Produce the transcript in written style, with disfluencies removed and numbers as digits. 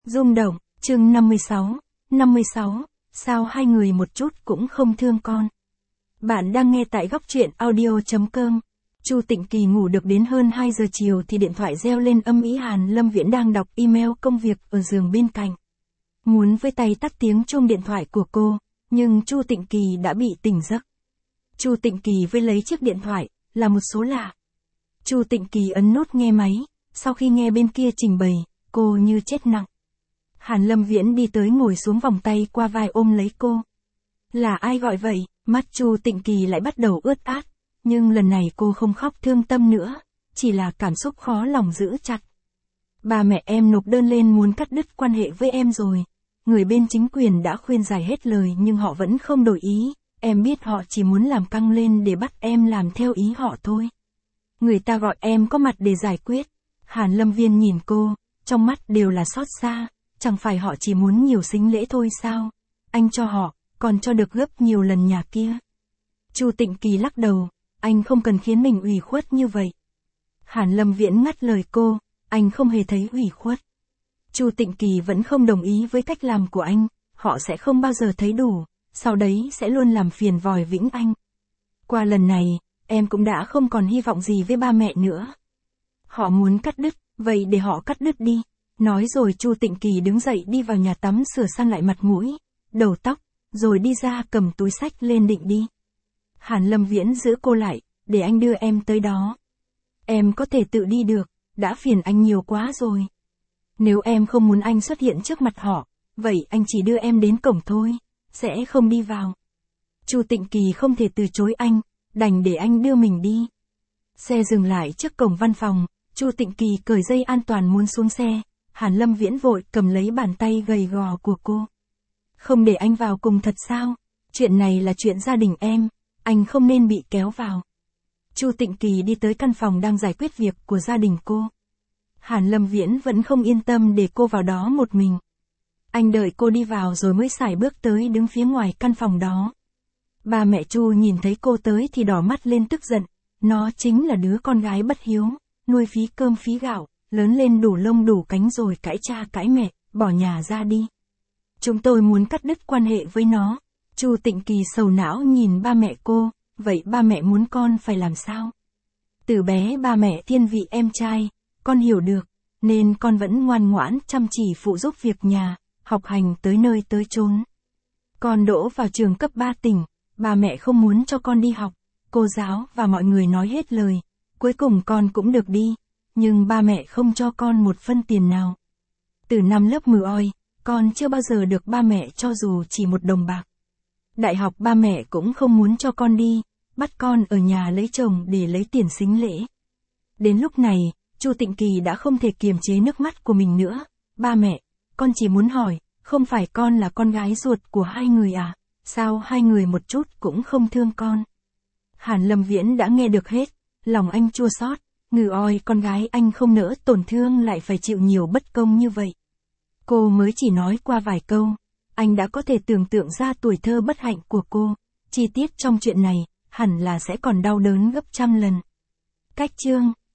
Rung động, chương 56, sao hai người một chút cũng không thương con. Bạn đang nghe tại góc truyện audio.com. Chu Tịnh Kỳ ngủ được đến hơn 2 giờ chiều thì điện thoại reo lên âm ĩ. Hàn Lâm Viễn đang đọc email công việc ở giường bên cạnh. Muốn với tay tắt tiếng chuông điện thoại của cô, nhưng Chu Tịnh Kỳ đã bị tỉnh giấc. Chu Tịnh Kỳ với lấy chiếc điện thoại, là một số lạ. Chu Tịnh Kỳ ấn nút nghe máy, sau khi nghe bên kia trình bày, cô như chết nặng. Hàn Lâm Viễn đi tới ngồi xuống vòng tay qua vai ôm lấy cô. Là ai gọi vậy? Mắt Chu Tịnh Kỳ lại bắt đầu ướt át, nhưng lần này cô không khóc thương tâm nữa, chỉ là cảm xúc khó lòng giữ chặt. Ba mẹ em nộp đơn lên muốn cắt đứt quan hệ với em rồi. Người bên chính quyền đã khuyên giải hết lời nhưng họ vẫn không đổi ý, em biết họ chỉ muốn làm căng lên để bắt em làm theo ý họ thôi. Người ta gọi em có mặt để giải quyết. Hàn Lâm Viễn nhìn cô, trong mắt đều là xót xa, chẳng phải họ chỉ muốn nhiều sính lễ thôi sao? Anh cho họ, còn cho được gấp nhiều lần nhà kia. Chu Tịnh Kỳ lắc đầu, anh không cần khiến mình ủy khuất như vậy. Hàn Lâm Viễn ngắt lời cô, anh không hề thấy ủy khuất. Chu Tịnh Kỳ vẫn không đồng ý với cách làm của anh, họ sẽ không bao giờ thấy đủ, sau đấy sẽ luôn làm phiền vòi vĩnh anh. Qua lần này, em cũng đã không còn hy vọng gì với ba mẹ nữa. Họ muốn cắt đứt, vậy để họ cắt đứt đi. Nói rồi Chu Tịnh Kỳ đứng dậy đi vào nhà tắm sửa sang lại mặt mũi, đầu tóc, rồi đi ra cầm túi xách lên định đi. Hàn Lâm Viễn giữ cô lại, để anh đưa em tới đó. Em có thể tự đi được, đã phiền anh nhiều quá rồi. Nếu em không muốn anh xuất hiện trước mặt họ, vậy anh chỉ đưa em đến cổng thôi, sẽ không đi vào. Chu Tịnh Kỳ không thể từ chối anh, đành để anh đưa mình đi. Xe dừng lại trước cổng văn phòng, Chu Tịnh Kỳ cởi dây an toàn muốn xuống xe. Hàn Lâm Viễn vội cầm lấy bàn tay gầy gò của cô. Không để anh vào cùng thật sao? Chuyện này là chuyện gia đình em, anh không nên bị kéo vào. Chu Tịnh Kỳ đi tới căn phòng đang giải quyết việc của gia đình cô. Hàn Lâm Viễn vẫn không yên tâm để cô vào đó một mình. Anh đợi cô đi vào rồi mới sải bước tới đứng phía ngoài căn phòng đó. Ba mẹ Chu nhìn thấy cô tới thì đỏ mắt lên tức giận. Nó chính là đứa con gái bất hiếu, nuôi phí cơm phí gạo, lớn lên đủ lông đủ cánh rồi cãi cha cãi mẹ, bỏ nhà ra đi. Chúng tôi muốn cắt đứt quan hệ với nó. Chu Tịnh Kỳ sầu não nhìn ba mẹ cô, vậy ba mẹ muốn con phải làm sao? Từ bé ba mẹ thiên vị em trai, con hiểu được, nên con vẫn ngoan ngoãn chăm chỉ phụ giúp việc nhà, học hành tới nơi tới chốn. Con đỗ vào trường cấp 3 tỉnh, ba mẹ không muốn cho con đi học, cô giáo và mọi người nói hết lời, cuối cùng con cũng được đi. Nhưng ba mẹ không cho con một phân tiền nào. Từ năm lớp 10, con chưa bao giờ được ba mẹ cho dù chỉ một đồng bạc. Đại học ba mẹ cũng không muốn cho con đi, bắt con ở nhà lấy chồng để lấy tiền sính lễ. Đến lúc này, Chu Tịnh Kỳ đã không thể kiềm chế nước mắt của mình nữa. Ba mẹ, con chỉ muốn hỏi, không phải con là con gái ruột của hai người à? Sao hai người một chút cũng không thương con? Hàn Lâm Viễn đã nghe được hết, lòng anh chua xót. Ngừ oi, con gái anh không nỡ tổn thương lại phải chịu nhiều bất công như vậy. Cô mới chỉ nói qua vài câu, anh đã có thể tưởng tượng ra tuổi thơ bất hạnh của cô. Chi tiết trong chuyện này, hẳn là sẽ còn đau đớn gấp trăm lần. Cách chương